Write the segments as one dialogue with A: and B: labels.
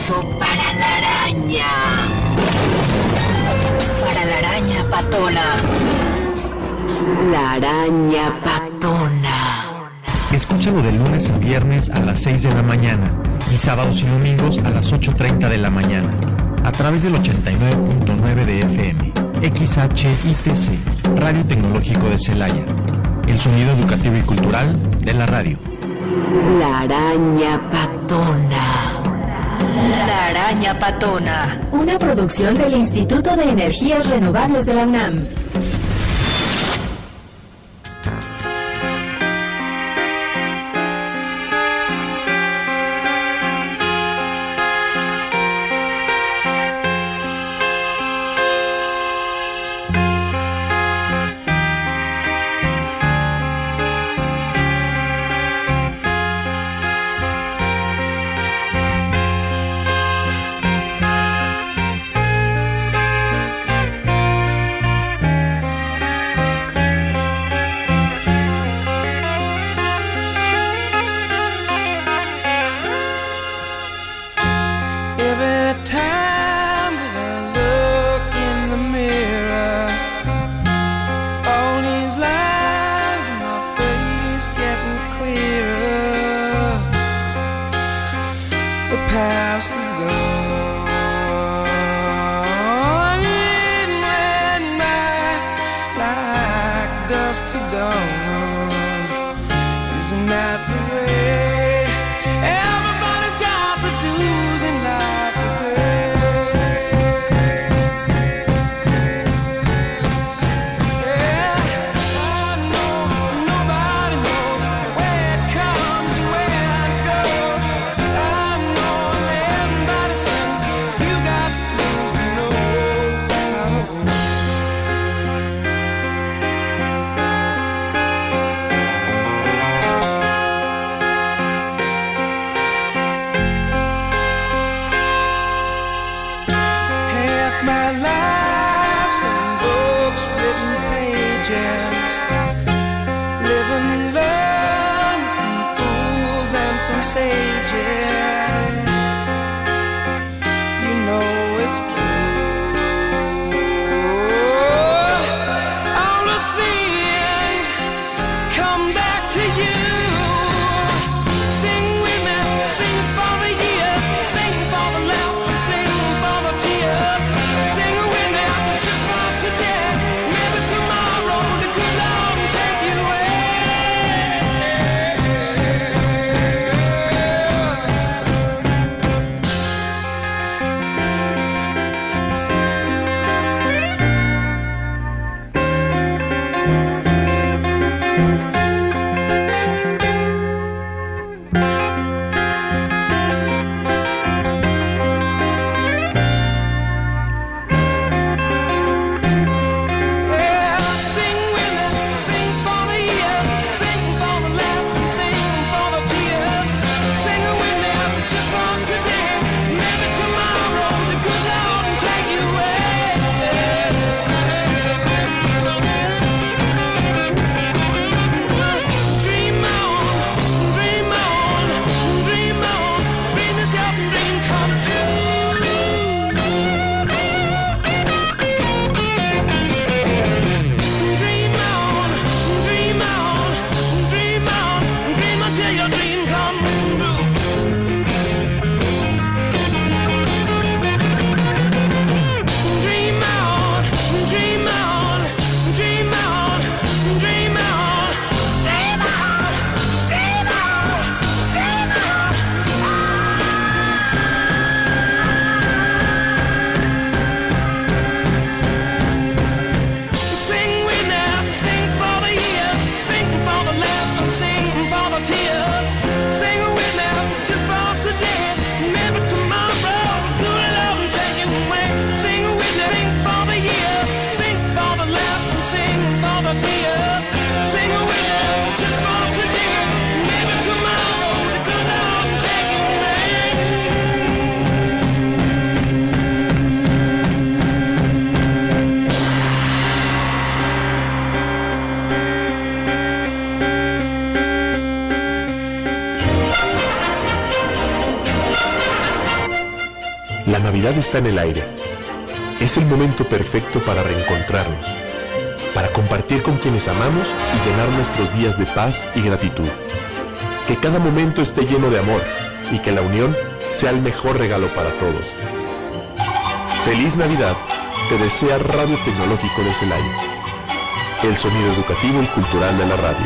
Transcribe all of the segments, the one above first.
A: abrazo para la araña. Para la araña patona. La araña patona.
B: Escúchalo de lunes a viernes a las 6 de la mañana y sábados y domingos a las 8:30 de la mañana a través del 89.9 de FM, XHITC, Radio Tecnológico de Celaya. El sonido educativo y cultural de la radio.
A: La araña patona. La araña patona.
C: Una producción del Instituto de Energías Renovables de la UNAM.
D: La Navidad está en el aire. Es el momento perfecto para reencontrarnos, para compartir con quienes amamos y llenar nuestros días de paz y gratitud. Que cada momento esté lleno de amor y que la unión sea el mejor regalo para todos. Feliz Navidad, te desea Radio Tecnológico de Celaya. El sonido educativo y cultural de la radio.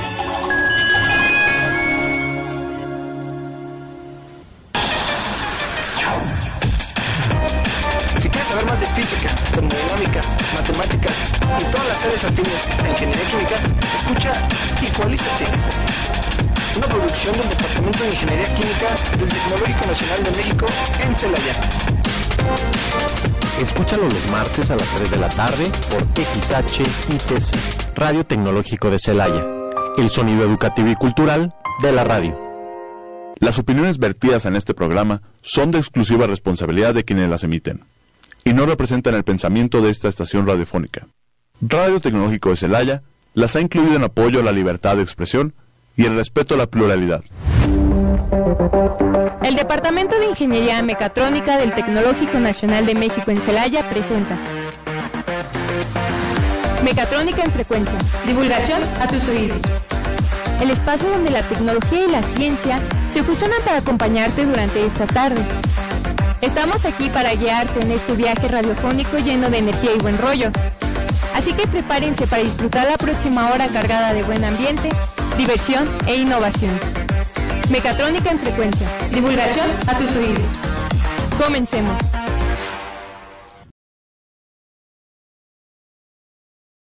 E: Si quieres saber más de física, termodinámica, matemáticas y todas las áreas afines a ingeniería química, escucha Igualízate, una producción del Departamento de Ingeniería Química del Tecnológico Nacional de México en Celaya.
F: Escúchalo los martes a las 3 de la tarde por XHITC, Radio Tecnológico de Celaya, el sonido educativo y cultural de la radio.
G: Las opiniones vertidas en este programa son de exclusiva responsabilidad de quienes las emiten y no representan el pensamiento de esta estación radiofónica. Radio Tecnológico de Celaya las ha incluido en apoyo a la libertad de expresión y el respeto a la pluralidad.
H: El Departamento de Ingeniería Mecatrónica del Tecnológico Nacional de México en Celaya presenta Mecatrónica en Frecuencia, divulgación a tus oídos. El espacio donde la tecnología y la ciencia se fusionan para acompañarte durante esta tarde. Estamos aquí para guiarte en este viaje radiofónico lleno de energía y buen rollo. Así que prepárense para disfrutar la próxima hora cargada de buen ambiente, diversión e innovación. Mecatrónica en Frecuencia, divulgación a tus oídos. Comencemos.